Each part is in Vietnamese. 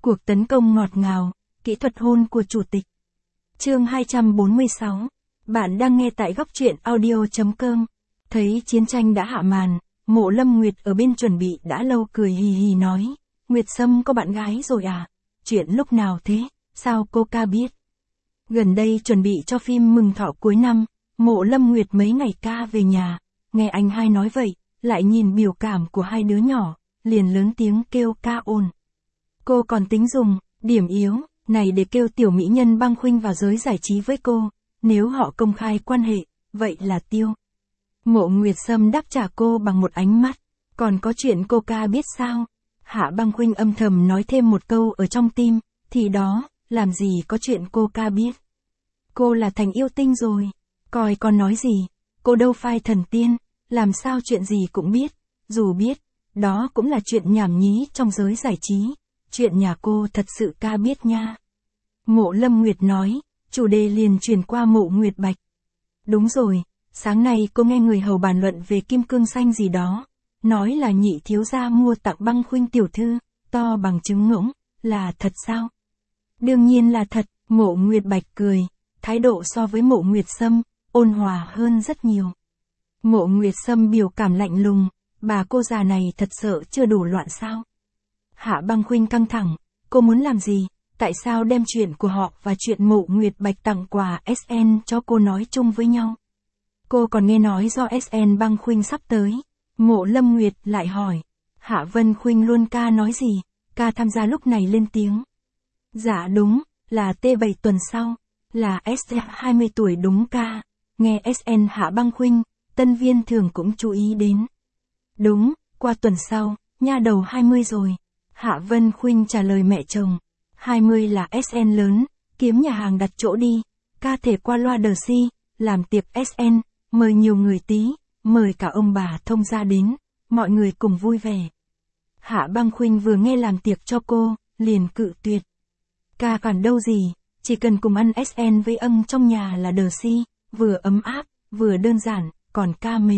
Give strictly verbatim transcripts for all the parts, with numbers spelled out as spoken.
Cuộc tấn công ngọt ngào, kỹ thuật hôn của chủ tịch. Chương hai trăm bốn mươi sáu. Bạn đang nghe tại góc truyện audio chấm com. Thấy chiến tranh đã hạ màn, Mộ Lâm Nguyệt ở bên chuẩn bị đã lâu cười hì hì nói, Nguyệt Sâm có bạn gái rồi à? Chuyện lúc nào thế? Sao cô ca biết? Gần đây chuẩn bị cho phim mừng thọ cuối năm, Mộ Lâm Nguyệt mấy ngày ca về nhà, nghe anh hai nói vậy, lại nhìn biểu cảm của hai đứa nhỏ, liền lớn tiếng kêu ca ồn. Cô còn tính dùng điểm yếu này để kêu tiểu mỹ nhân Băng Khuynh vào giới giải trí với cô, nếu họ công khai quan hệ, vậy là tiêu. Mộ Nguyệt Sâm đáp trả cô bằng một ánh mắt, còn có chuyện cô ca biết sao? Hạ Băng Khuynh âm thầm nói thêm một câu ở trong tim, thì đó, làm gì có chuyện cô ca biết. Cô là thành yêu tinh rồi, coi con nói gì, cô đâu phải thần tiên, làm sao chuyện gì cũng biết, dù biết, đó cũng là chuyện nhảm nhí trong giới giải trí, chuyện nhà cô thật sự ca biết nha. Mộ Lâm Nguyệt nói, chủ đề liền chuyển qua Mộ Nguyệt Bạch. Đúng rồi, sáng nay cô nghe người hầu bàn luận về kim cương xanh gì đó, nói là nhị thiếu gia mua tặng Băng Khuynh tiểu thư, to bằng trứng ngỗng, là thật sao? Đương nhiên là thật, Mộ Nguyệt Bạch cười, thái độ so với Mộ Nguyệt Sâm, ôn hòa hơn rất nhiều. Mộ Nguyệt Sâm biểu cảm lạnh lùng, bà cô già này thật sợ chưa đủ loạn sao? Hạ Băng Khuynh căng thẳng, cô muốn làm gì? Tại sao đem chuyện của họ và chuyện Mộ Nguyệt Bạch tặng quà ét en cho cô nói chung với nhau? Cô còn nghe nói do ét en Băng Khuynh sắp tới. Mộ Lâm Nguyệt lại hỏi. Hạ Vân Khuynh luôn ca nói gì? Ca tham gia lúc này lên tiếng. Dạ đúng, là T bảy tuần sau, là ét hai mươi tuổi đúng ca. Nghe ét en Hạ Băng Khuynh, Tân Viên Thường cũng chú ý đến. Đúng, qua tuần sau, nha đầu hai mươi rồi. Hạ Vân Khuynh trả lời mẹ chồng. hai mươi là ét en lớn, kiếm nhà hàng đặt chỗ đi, ca thể qua loa đờ si, làm tiệc ét en, mời nhiều người tí, mời cả ông bà thông gia đến, mọi người cùng vui vẻ. Hạ Băng Khuynh vừa nghe làm tiệc cho cô, liền cự tuyệt. Ca còn đâu gì, chỉ cần cùng ăn ét en với ân trong nhà là đờ si, vừa ấm áp, vừa đơn giản, còn ca mệt.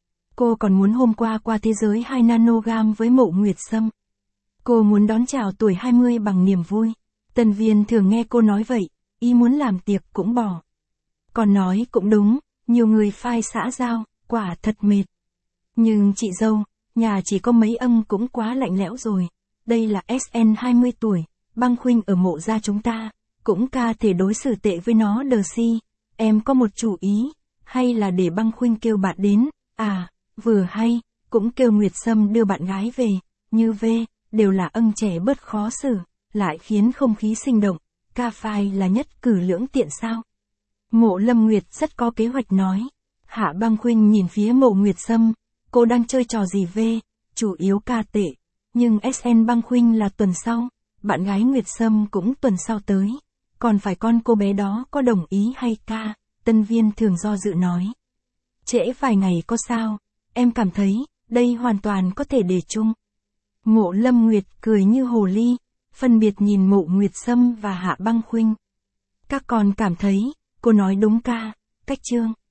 Cô còn muốn hôm qua qua thế giới hai nanogam với Mộ Nguyệt Sâm. Cô muốn đón chào tuổi hai mươi bằng niềm vui. Tân Viên Thường nghe cô nói vậy, ý muốn làm tiệc cũng bỏ. Còn nói cũng đúng, nhiều người phai xã giao, quả thật mệt. Nhưng chị dâu, nhà chỉ có mấy ân cũng quá lạnh lẽo rồi. Đây là ét en hai mươi tuổi, Băng Khuynh ở Mộ gia chúng ta, cũng ca thể đối xử tệ với nó đờ si. Em có một chủ ý, hay là để Băng Khuynh kêu bạn đến, à, vừa hay, cũng kêu Nguyệt Sâm đưa bạn gái về, như về, đều là ân trẻ bớt khó xử, lại khiến không khí sinh động, ca phai là nhất cử lưỡng tiện sao. Mộ Lâm Nguyệt rất có kế hoạch nói. Hạ Băng Khuynh nhìn phía Mộ Nguyệt Sâm, cô đang chơi trò gì về, chủ yếu ca tệ, nhưng ét en Băng Khuynh là tuần sau, bạn gái Nguyệt Sâm cũng tuần sau tới, còn phải con cô bé đó có đồng ý hay ca, Tân Viên Thường do dự nói. Trễ vài ngày có sao, em cảm thấy, đây hoàn toàn có thể để chung. Mộ Lâm Nguyệt cười như hồ ly, phân biệt nhìn Mộ Nguyệt Sâm và Hạ Băng Khuynh. Các con cảm thấy, cô nói đúng ca, cách chương.